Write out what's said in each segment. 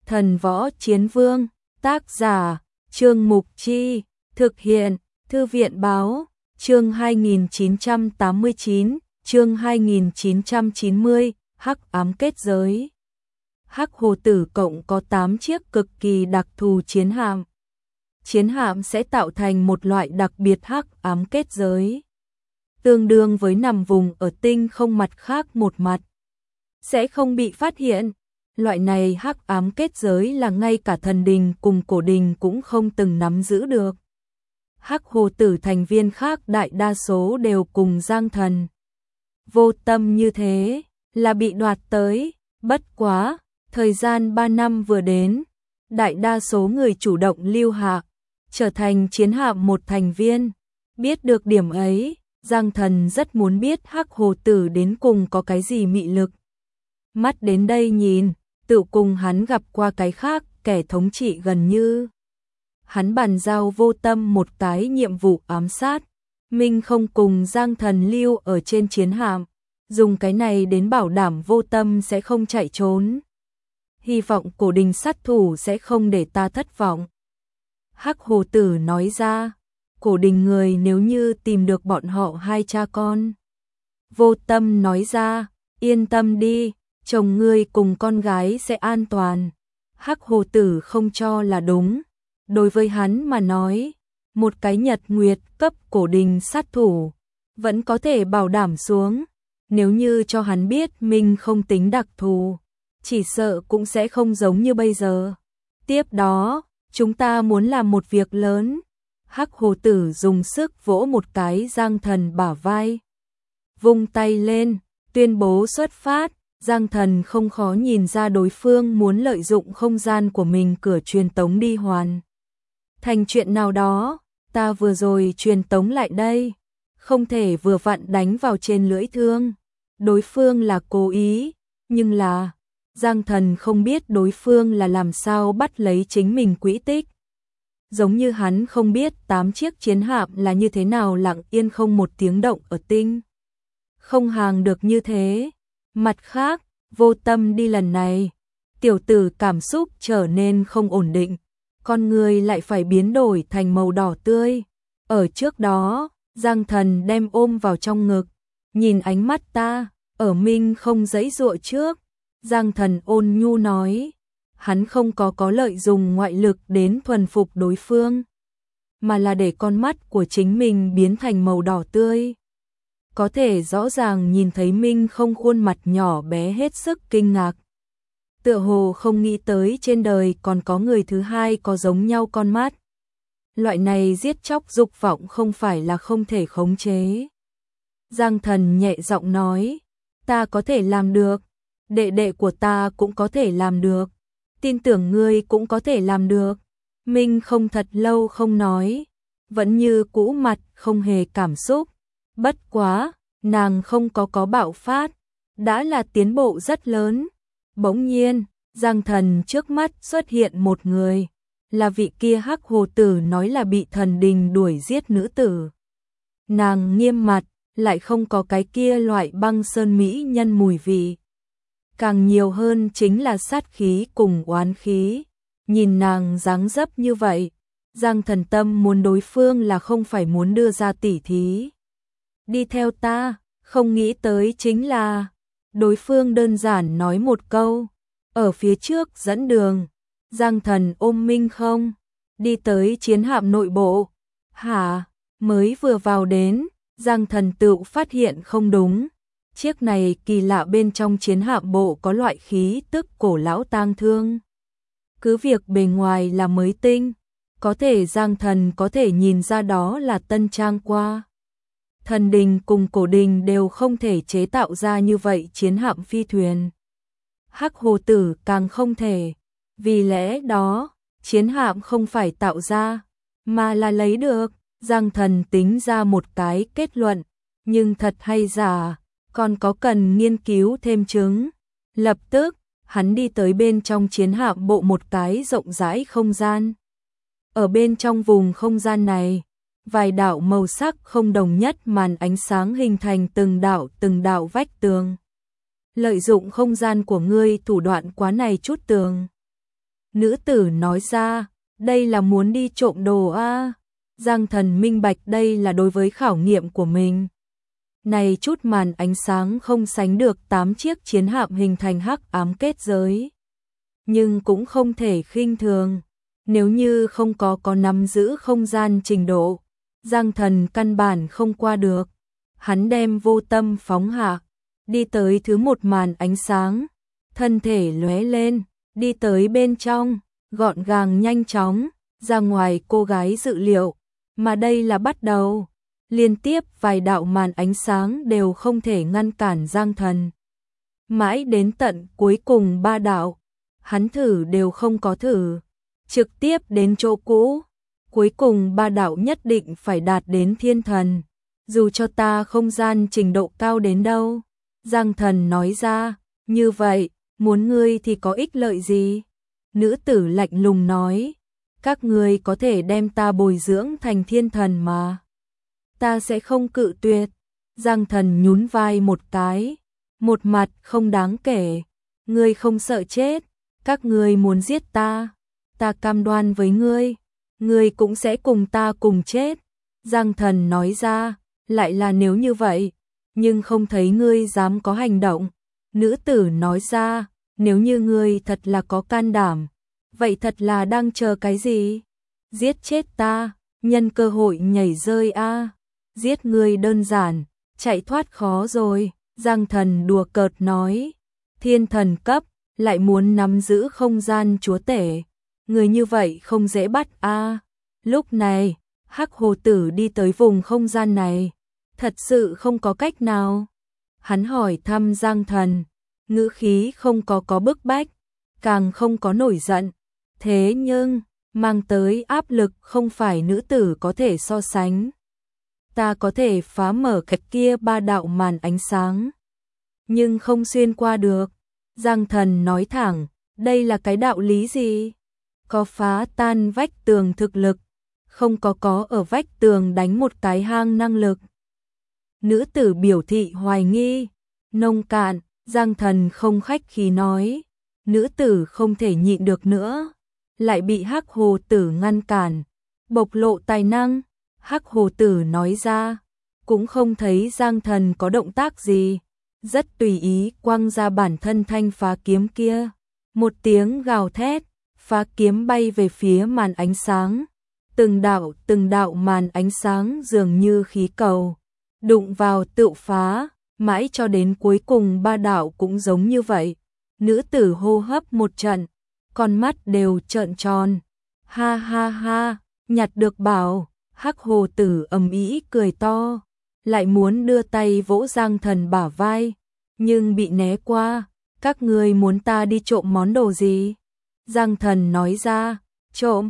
Thần Võ Chiến Vương, tác giả, Trương Mục Chi, thực hiện, Thư viện Báo, chương 2989, chương 2990, Hắc Ám Kết Giới. Hắc Hồ Tử cộng có 8 chiếc cực kỳ đặc thù chiến hạm. Chiến hạm sẽ tạo thành một loại đặc biệt hắc ám kết giới, tương đương với nằm vùng ở tinh không mặt khác một mặt, sẽ không bị phát hiện. Loại này hắc ám kết giới là ngay cả thần đình cùng cổ đình cũng không từng nắm giữ được. Hắc Hồ Tử thành viên khác đại đa số đều cùng Giang Thần Vô Tâm như thế, là bị đoạt tới. Bất quá, thời gian 3 năm vừa đến, đại đa số người chủ động lưu hạ, trở thành chiến hạm một thành viên. Biết được điểm ấy, Giang Thần rất muốn biết Hắc Hồ Tử đến cùng có cái gì mị lực. Mắt đến đây nhìn, tự cùng hắn gặp qua cái khác kẻ thống trị gần như. Hắn bàn giao Vô Tâm một cái nhiệm vụ ám sát, Minh không cùng Giang Thần lưu ở trên chiến hạm, dùng cái này đến bảo đảm Vô Tâm sẽ không chạy trốn. Hy vọng cổ đình sát thủ sẽ không để ta thất vọng. Hắc Hồ Tử nói ra, cổ đình người nếu như tìm được bọn họ hai cha con. Vô Tâm nói ra, yên tâm đi, chồng ngươi cùng con gái sẽ an toàn. Hắc Hồ Tử không cho là đúng. Đối với hắn mà nói, một cái nhật nguyệt cấp cổ đình sát thủ vẫn có thể bảo đảm xuống. Nếu như cho hắn biết mình không tính đặc thù, chỉ sợ cũng sẽ không giống như bây giờ. Tiếp đó, chúng ta muốn làm một việc lớn. Hắc Hồ Tử dùng sức vỗ một cái Giang Thần bả vai, vung tay lên, tuyên bố xuất phát. Giang Thần không khó nhìn ra đối phương muốn lợi dụng không gian của mình cửa truyền tống đi hoàn thành chuyện nào đó. Ta vừa rồi truyền tống lại đây, không thể vừa vặn đánh vào trên lưỡi thương. Đối phương là cố ý, nhưng là Giang Thần không biết đối phương là làm sao bắt lấy chính mình quỹ tích. Giống như hắn không biết 8 chiếc chiến hạm là như thế nào lặng yên không một tiếng động ở tinh không hàng được như thế. Mặt khác, Vô Tâm đi lần này, tiểu tử cảm xúc trở nên không ổn định, con người lại phải biến đổi thành màu đỏ tươi. Ở trước đó, Giang Thần đem ôm vào trong ngực, nhìn ánh mắt ta, ở Minh không giãy giụa trước. Giang Thần ôn nhu nói, hắn không có lợi dụng ngoại lực đến thuần phục đối phương, mà là để con mắt của chính mình biến thành màu đỏ tươi. Có thể rõ ràng nhìn thấy Minh không khuôn mặt nhỏ bé hết sức kinh ngạc. Tựa hồ không nghĩ tới trên đời còn có người thứ hai có giống nhau con mắt. Loại này giết chóc dục vọng không phải là không thể khống chế. Giang Thần nhẹ giọng nói, ta có thể làm được, đệ đệ của ta cũng có thể làm được, tin tưởng ngươi cũng có thể làm được. Minh không thật lâu không nói, vẫn như cũ mặt không hề cảm xúc. Bất quá, nàng không có bạo phát, đã là tiến bộ rất lớn. Bỗng nhiên, Giang Thần trước mắt xuất hiện một người, là vị kia Hắc Hồ Tử nói là bị thần đình đuổi giết nữ tử. Nàng nghiêm mặt, lại không có cái kia loại băng sơn mỹ nhân mùi vị. Càng nhiều hơn chính là sát khí cùng oán khí. Nhìn nàng dáng dấp như vậy, Giang Thần tâm muốn đối phương là không phải muốn đưa ra tỉ thí. Đi theo ta, không nghĩ tới chính là đối phương đơn giản nói một câu, ở phía trước dẫn đường. Giang Thần ôm Minh không, đi tới chiến hạm nội bộ. Hả, mới vừa vào đến, Giang Thần tự phát hiện không đúng. Chiếc này kỳ lạ bên trong chiến hạm bộ có loại khí tức cổ lão tang thương. Cứ việc bề ngoài là mới tinh, có thể Giang Thần có thể nhìn ra đó là tân trang qua. Thần đình cùng cổ đình đều không thể chế tạo ra như vậy chiến hạm phi thuyền. Hắc Hồ Tử càng không thể. Vì lẽ đó, chiến hạm không phải tạo ra, mà là lấy được. Giang Thần tính ra một cái kết luận, nhưng thật hay giả, còn có cần nghiên cứu thêm chứng. Lập tức, hắn đi tới bên trong chiến hạm bộ một cái rộng rãi không gian. Ở bên trong vùng không gian này, vài đạo màu sắc không đồng nhất màn ánh sáng hình thành từng đạo vách tường. Lợi dụng không gian của ngươi thủ đoạn quá này chút tường. Nữ tử nói ra, đây là muốn đi trộm đồ a. Giang Thần minh bạch đây là đối với khảo nghiệm của mình. Này chút màn ánh sáng không sánh được 8 chiếc chiến hạm hình thành hắc ám kết giới. Nhưng cũng không thể khinh thường. Nếu như không có nắm giữ không gian trình độ, Giang Thần căn bản không qua được. Hắn đem vô tâm phóng hạ, đi tới thứ một màn ánh sáng, thân thể lóe lên, đi tới bên trong, gọn gàng nhanh chóng, ra ngoài cô gái dự liệu, mà đây là bắt đầu. Liên tiếp vài đạo màn ánh sáng đều không thể ngăn cản Giang Thần. Mãi đến tận cuối cùng 3 đạo, hắn thử đều không có thử, trực tiếp đến chỗ cũ. Cuối cùng 3 đạo nhất định phải đạt đến thiên thần, dù cho ta không gian trình độ cao đến đâu. Giang Thần nói ra, như vậy, muốn ngươi thì có ích lợi gì? Nữ tử lạnh lùng nói, các ngươi có thể đem ta bồi dưỡng thành thiên thần mà. Ta sẽ không cự tuyệt. Giang Thần nhún vai một cái, một mặt không đáng kể. Ngươi không sợ chết, các ngươi muốn giết ta, ta cam đoan với ngươi cũng sẽ cùng ta cùng chết. Giang Thần nói ra, lại là nếu như vậy, nhưng không thấy ngươi dám có hành động. Nữ tử nói ra, nếu như ngươi thật là có can đảm, vậy thật là đang chờ cái gì? Giết chết ta, nhân cơ hội nhảy rơi a. Giết ngươi đơn giản, chạy thoát khó rồi. Giang Thần đùa cợt nói, thiên thần cấp, lại muốn nắm giữ không gian chúa tể. Người như vậy không dễ bắt a. Lúc này, Hắc Hồ Tử đi tới vùng không gian này, thật sự không có cách nào. Hắn hỏi thăm Giang Thần, ngữ khí không có bức bách, càng không có nổi giận. Thế nhưng, mang tới áp lực không phải nữ tử có thể so sánh. Ta có thể phá mở cái kia 3 đạo màn ánh sáng, nhưng không xuyên qua được. Giang Thần nói thẳng, đây là cái đạo lý gì? Có phá tan vách tường thực lực, không có ở vách tường đánh một cái hang năng lực. Nữ tử biểu thị hoài nghi, nông cạn. Giang Thần không khách khí nói, nữ tử không thể nhịn được nữa, lại bị Hắc Hồ Tử ngăn cản, bộc lộ tài năng. Hắc Hồ Tử nói ra, cũng không thấy Giang Thần có động tác gì, rất tùy ý quăng ra bản thân thanh phá kiếm kia. Một tiếng gào thét, phá kiếm bay về phía màn ánh sáng. Từng đạo màn ánh sáng dường như khí cầu, đụng vào tự phá, mãi cho đến cuối cùng 3 đạo cũng giống như vậy. Nữ tử hô hấp một trận, con mắt đều trợn tròn. Ha ha ha, nhặt được bảo. Hắc Hồ Tử ầm ĩ cười to, lại muốn đưa tay vỗ Giang Thần bả vai, nhưng bị né qua. Các ngươi muốn ta đi trộm món đồ gì? Giang Thần nói ra, trộm?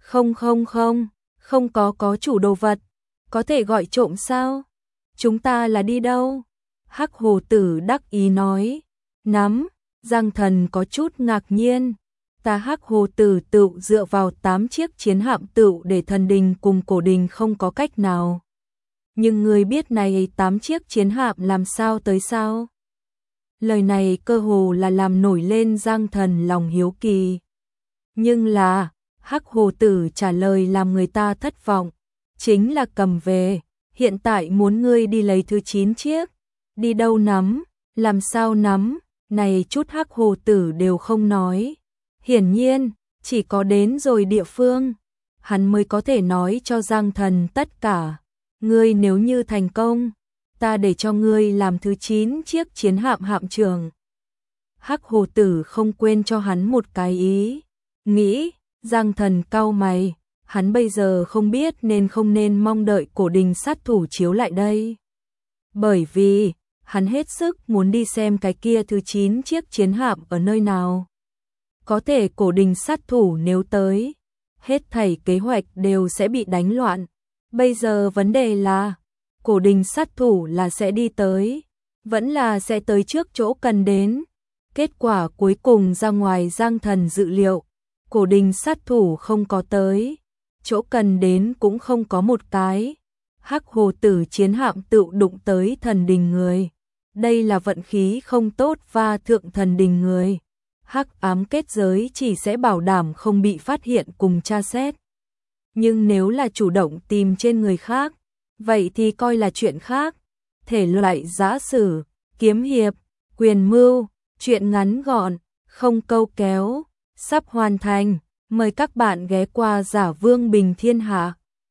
Không có chủ đồ vật, có thể gọi trộm sao? Chúng ta là đi đâu? Hắc Hồ Tử đắc ý nói, nắm. Giang Thần có chút ngạc nhiên. Ta Hắc Hồ Tử tự dựa vào 8 chiếc chiến hạm tự để thần đình cùng cổ đình không có cách nào. Nhưng người biết này 8 chiếc chiến hạm làm sao tới sao? Lời này cơ hồ là làm nổi lên Giang Thần lòng hiếu kỳ. Nhưng là, Hắc Hồ Tử trả lời làm người ta thất vọng. Chính là cầm về, hiện tại muốn ngươi đi lấy thứ 9 chiếc. Đi đâu nắm, làm sao nắm, này chút Hắc Hồ Tử đều không nói. Hiển nhiên, chỉ có đến rồi địa phương, hắn mới có thể nói cho Giang Thần tất cả. Ngươi nếu như thành công, ta để cho ngươi làm thứ 9 chiếc chiến hạm hạm trưởng. Hắc Hồ Tử không quên cho hắn một cái ý nghĩ. Giang Thần cau mày, hắn bây giờ không biết nên không nên mong đợi cổ đình sát thủ chiếu lại đây. Bởi vì, hắn hết sức muốn đi xem cái kia thứ 9 chiếc chiến hạm ở nơi nào. Có thể cổ đình sát thủ nếu tới, hết thảy kế hoạch đều sẽ bị đánh loạn. Bây giờ vấn đề là, cổ đình sát thủ là sẽ đi tới, vẫn là sẽ tới trước chỗ cần đến. Kết quả cuối cùng ra ngoài Giang Thần dự liệu, cổ đình sát thủ không có tới, chỗ cần đến cũng không có một cái. Hắc Hồ Tử chiến hạm tự đụng tới thần đình người. Đây là vận khí không tốt và thượng thần đình người. hắc ám kết giới chỉ sẽ bảo đảm không bị phát hiện cùng tra xét. Nhưng nếu là chủ động tìm trên người khác, vậy thì coi là chuyện khác. Thể loại giã sử, kiếm hiệp, quyền mưu, truyện ngắn gọn, không câu kéo, sắp hoàn thành. Mời các bạn ghé qua Giả Vương Bình Thiên Hạ.